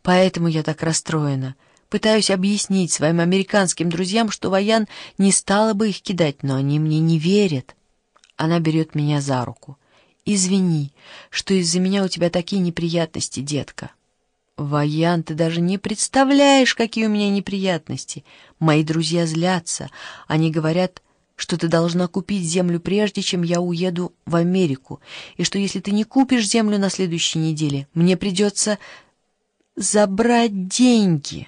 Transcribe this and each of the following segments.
Поэтому я так расстроена. Пытаюсь объяснить своим американским друзьям, что Ваян не стала бы их кидать, но они мне не верят. Она берет меня за руку. «Извини, что из-за меня у тебя такие неприятности, детка». «Ваян, ты даже не представляешь, какие у меня неприятности. Мои друзья злятся. Они говорят, что ты должна купить землю прежде, чем я уеду в Америку, и что если ты не купишь землю на следующей неделе, мне придется забрать деньги».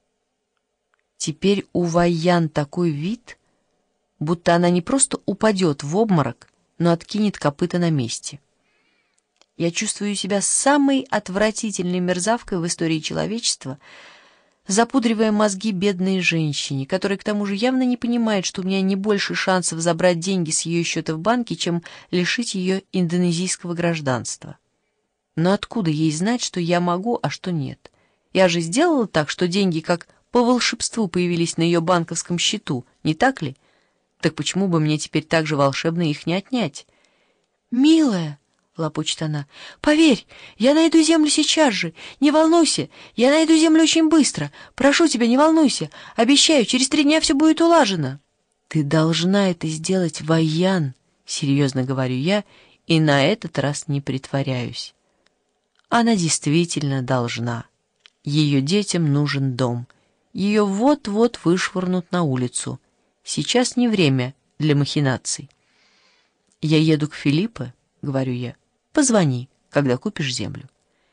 Теперь у Ваян такой вид, будто она не просто упадет в обморок, но откинет копыта на месте. Я чувствую себя самой отвратительной мерзавкой в истории человечества, запудривая мозги бедной женщине, которая к тому же явно не понимает, что у меня не больше шансов забрать деньги с ее счета в банке, чем лишить ее индонезийского гражданства. Но откуда ей знать, что я могу, а что нет? Я же сделала так, что деньги как по волшебству появились на ее банковском счету, не так ли? Так почему бы мне теперь так же волшебно их не отнять? «Милая», — лопочет она, — «поверь, я найду землю сейчас же. Не волнуйся, я найду землю очень быстро. Прошу тебя, не волнуйся. Обещаю, через 3 дня все будет улажено». «Ты должна это сделать, Ваян», — серьезно говорю я, и на этот раз не притворяюсь. Она действительно должна. Ее детям нужен дом. Ее вот-вот вышвырнут на улицу. Сейчас не время для махинаций. «Я еду к Филиппе», — говорю я. «Позвони, когда купишь землю».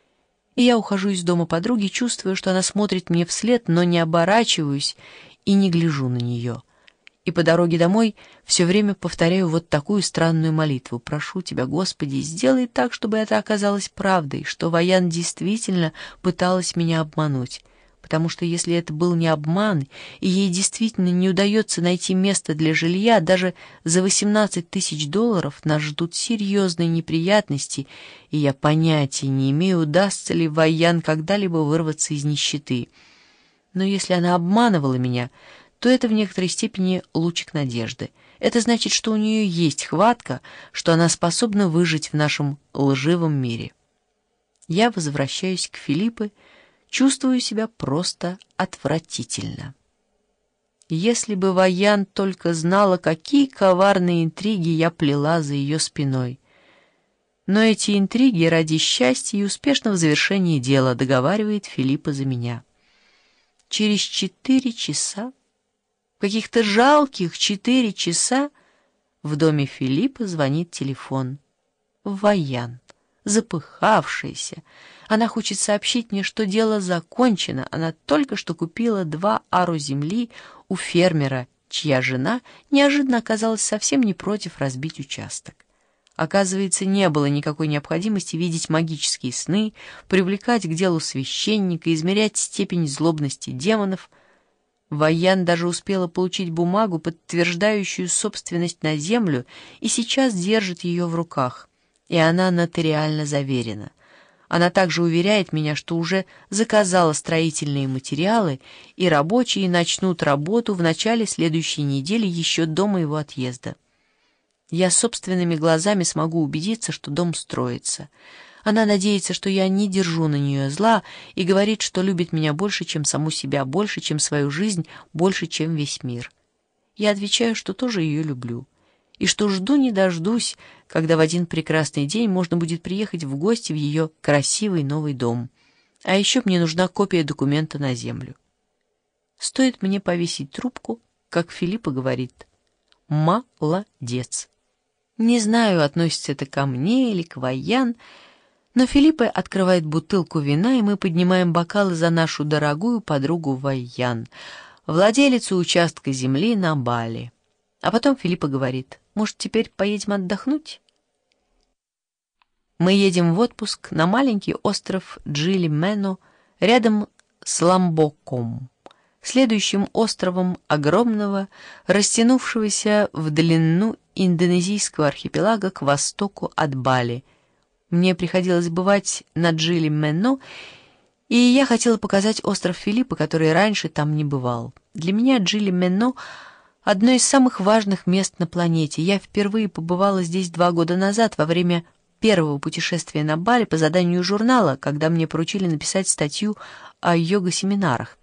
И я ухожу из дома подруги, чувствуя, что она смотрит мне вслед, но не оборачиваюсь и не гляжу на нее. И по дороге домой все время повторяю вот такую странную молитву. «Прошу тебя, Господи, сделай так, чтобы это оказалось правдой, что Ваян действительно пыталась меня обмануть. Потому что если это был не обман, и ей действительно не удается найти место для жилья, даже за $18 000 нас ждут серьезные неприятности, и я понятия не имею, удастся ли Ваян когда-либо вырваться из нищеты. Но если она обманывала меня, то это в некоторой степени лучик надежды. Это значит, что у нее есть хватка, что она способна выжить в нашем лживом мире. Я возвращаюсь к Филиппе, чувствую себя просто отвратительно. Если бы Ваян только знала, какие коварные интриги я плела за ее спиной. Но эти интриги ради счастья и успешного завершения дела, договаривает Филиппа за меня. Через 4 часа, каких-то жалких 4 часа, в доме Филиппа звонит телефон. Ваян, запыхавшаяся. Она хочет сообщить мне, что дело закончено. Она только что купила 2 ару земли у фермера, чья жена неожиданно оказалась совсем не против разбить участок. Оказывается, не было никакой необходимости видеть магические сны, привлекать к делу священника, измерять степень злобности демонов. Ваян даже успела получить бумагу, подтверждающую собственность на землю, и сейчас держит ее в руках, и она нотариально заверена. Она также уверяет меня, что уже заказала строительные материалы, и рабочие начнут работу в начале следующей недели, еще до моего отъезда. Я собственными глазами смогу убедиться, что дом строится. Она надеется, что я не держу на нее зла, и говорит, что любит меня больше, чем саму себя, больше, чем свою жизнь, больше, чем весь мир. Я отвечаю, что тоже ее люблю, и что жду не дождусь, когда в один прекрасный день можно будет приехать в гости в ее красивый новый дом. А еще мне нужна копия документа на землю. Стоит мне повесить трубку, как Филиппа говорит: «Молодец». Не знаю, относится это ко мне или к Ваян, но Филиппа открывает бутылку вина, и мы поднимаем бокалы за нашу дорогую подругу Ваян, владелицу участка земли на Бали. А потом Филиппа говорит: «Может, теперь поедем отдохнуть?» Мы едем в отпуск на маленький остров Джили-Мено рядом с Ламбоком, следующим островом огромного, растянувшегося в длину индонезийского архипелага к востоку от Бали. Мне приходилось бывать на Джили-Мено, и я хотела показать остров Филиппа, который раньше там не бывал. Для меня Джили-Мено — одно из самых важных мест на планете. Я впервые побывала здесь 2 года назад во время первого путешествия на Бали по заданию журнала, когда мне поручили написать статью о йога-семинарах.